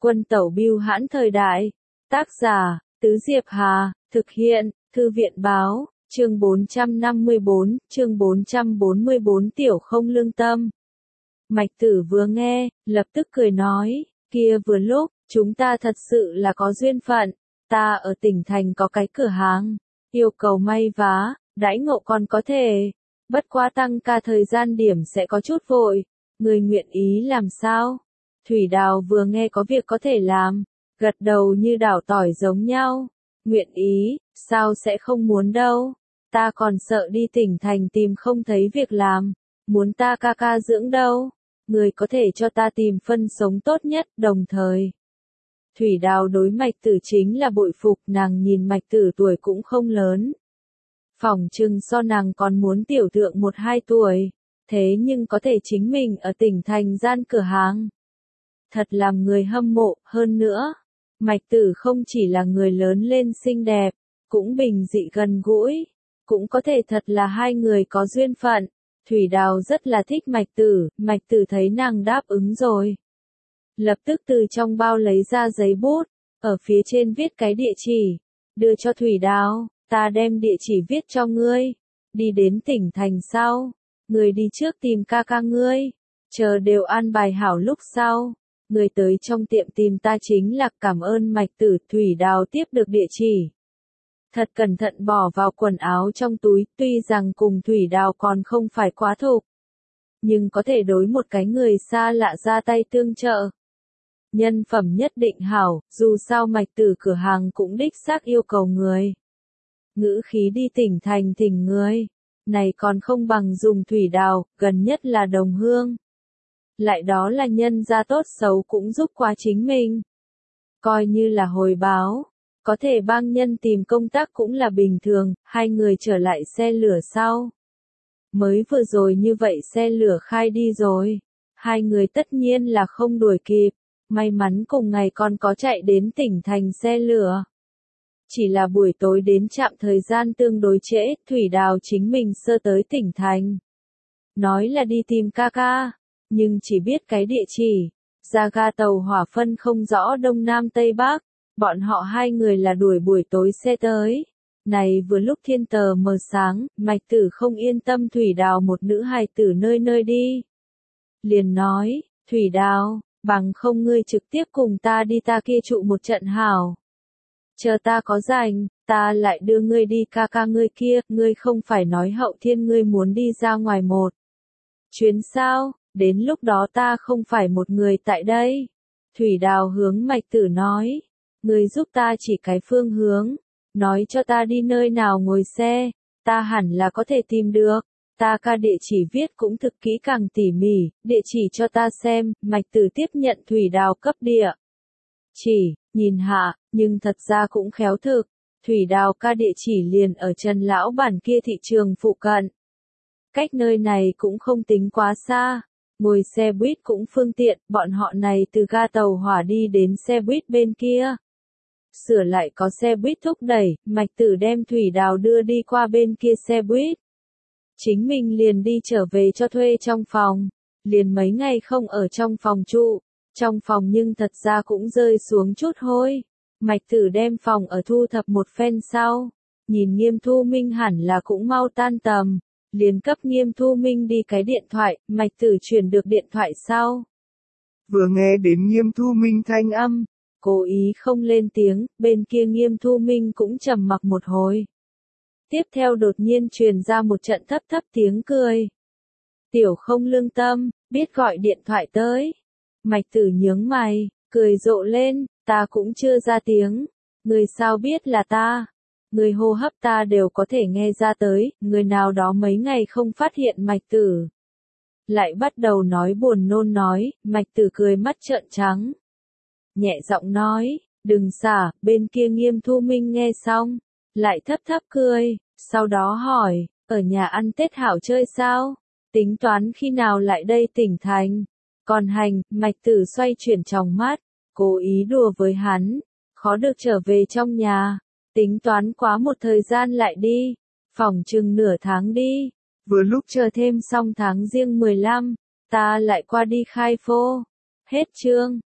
Quân tẩu bưu hãn thời đại. Tác giả, Tứ Diệp Hà, thực hiện, Thư viện báo, chương 454, chương 444 Tiểu không lương tâm. Mạch Tử vừa nghe, lập tức cười nói, kia vừa lúc, chúng ta thật sự là có duyên phận, ta ở tỉnh thành có cái cửa hàng, yêu cầu may vá, đãi ngộ còn có thể, bất quá tăng ca thời gian điểm sẽ có chút vội, người nguyện ý làm sao? Thủy Đào vừa nghe có việc có thể làm, gật đầu như đảo tỏi giống nhau, nguyện ý, sao sẽ không muốn đâu, ta còn sợ đi tỉnh thành tìm không thấy việc làm, muốn ta ca ca dưỡng đâu, người có thể cho ta tìm phân sống tốt nhất, đồng thời. Thủy Đào đối Mạch Tử chính là bội phục, nàng nhìn Mạch Tử tuổi cũng không lớn. Phỏng chừng so nàng còn muốn tiểu thượng 1-2 tuổi, thế nhưng có thể chính mình ở tỉnh thành gian cửa hàng. Thật làm người hâm mộ, hơn nữa, Mạch Tử không chỉ là người lớn lên xinh đẹp, cũng bình dị gần gũi, cũng có thể thật là hai người có duyên phận. Thủy Đào rất là thích Mạch Tử thấy nàng đáp ứng rồi. Lập tức từ trong bao lấy ra giấy bút, ở phía trên viết cái địa chỉ, đưa cho Thủy Đào, ta đem địa chỉ viết cho ngươi, đi đến tỉnh thành sau, người đi trước tìm ca ca ngươi, chờ đều an bài hảo lúc sau, người tới trong tiệm tìm ta chính là cảm ơn Mạch Tử. Thủy Đào tiếp được địa chỉ. Thật cẩn thận bỏ vào quần áo trong túi, tuy rằng cùng Thủy Đào còn không phải quá thục, nhưng có thể đối một cái người xa lạ ra tay tương trợ. Nhân phẩm nhất định hảo, dù sao Mạch Tử cửa hàng cũng đích xác yêu cầu người. Ngữ khí đi tỉnh thành thỉnh người, này còn không bằng dùng Thủy Đào, gần nhất là đồng hương. Lại đó là nhân gia tốt xấu cũng giúp qua chính mình. Coi như là hồi báo, có thể bang nhân tìm công tác cũng là bình thường, hai người trở lại xe lửa sau. Mới vừa rồi như vậy xe lửa khai đi rồi, hai người tất nhiên là không đuổi kịp, may mắn cùng ngày còn có chạy đến tỉnh thành xe lửa. Chỉ là buổi tối đến trạm thời gian tương đối trễ, Thủy Đào chính mình sơ tới tỉnh thành. Nói là đi tìm ca ca, nhưng chỉ biết cái địa chỉ, ra ga tàu hỏa phân không rõ đông nam tây bắc, bọn họ hai người là đuổi buổi tối xe tới. Này vừa lúc thiên tờ mờ sáng, Mạch Tử không yên tâm Thủy Đào một nữ hài tử nơi nơi đi. Liền nói, Thủy Đào, bằng không ngươi trực tiếp cùng ta đi ta kia trụ một trận hảo. Chờ ta có rảnh, ta lại đưa ngươi đi ca ca ngươi kia, ngươi không phải nói hậu thiên ngươi muốn đi ra ngoài một chuyến sao, đến lúc đó ta không phải một người tại đây. Thủy Đào hướng Mạch Tử nói, ngươi giúp ta chỉ cái phương hướng, nói cho ta đi nơi nào ngồi xe, ta hẳn là có thể tìm được. Ta ca địa chỉ viết cũng thực kỹ càng tỉ mỉ, địa chỉ cho ta xem. Mạch Tử tiếp nhận Thủy Đào cấp địa chỉ, nhìn hạ, nhưng thật ra cũng khéo thực. Thủy Đào ca địa chỉ liền ở Trần Lão Bản kia thị trường phụ cận. Cách nơi này cũng không tính quá xa, ngồi xe buýt cũng phương tiện, bọn họ này từ ga tàu hỏa đi đến xe buýt bên kia. Sửa lại có xe buýt thúc đẩy, Mạch Tử đem Thủy Đào đưa đi qua bên kia xe buýt. Chính mình liền đi trở về cho thuê trong phòng, liền mấy ngày không ở trong phòng trụ, trong phòng nhưng thật ra cũng rơi xuống chút hôi. Mạch Tử đem phòng ở thu thập một phen sau, nhìn Nghiêm Thu Minh hẳn là cũng mau tan tầm, liền cấp Nghiêm Thu Minh đi cái điện thoại. Mạch Tử truyền được điện thoại sau, vừa nghe đến Nghiêm Thu Minh thanh âm, cố ý không lên tiếng, bên kia Nghiêm Thu Minh cũng trầm mặc một hồi. Tiếp theo đột nhiên truyền ra một trận thấp thấp tiếng cười. Tiểu không lương tâm, biết gọi điện thoại tới. Mạch Tử nhướng mày, cười rộ lên, ta cũng chưa ra tiếng. Người sao biết là ta? Người hô hấp ta đều có thể nghe ra tới, người nào đó mấy ngày không phát hiện Mạch Tử. Lại bắt đầu nói buồn nôn nói, Mạch Tử cười mắt trợn trắng. Nhẹ giọng nói, đừng xả, bên kia Nghiêm Thu Minh nghe xong, lại thấp thấp cười, sau đó hỏi, ở nhà ăn Tết hảo chơi sao? Tính toán khi nào lại đây tỉnh thành? Còn hành, Mạch Tử xoay chuyển tròng mắt, cố ý đùa với hắn, khó được trở về trong nhà, tính toán quá một thời gian lại đi, phỏng chừng nửa tháng đi, vừa lúc chờ thêm xong tháng Giêng 15, ta lại qua đi khai phô. Hết chương.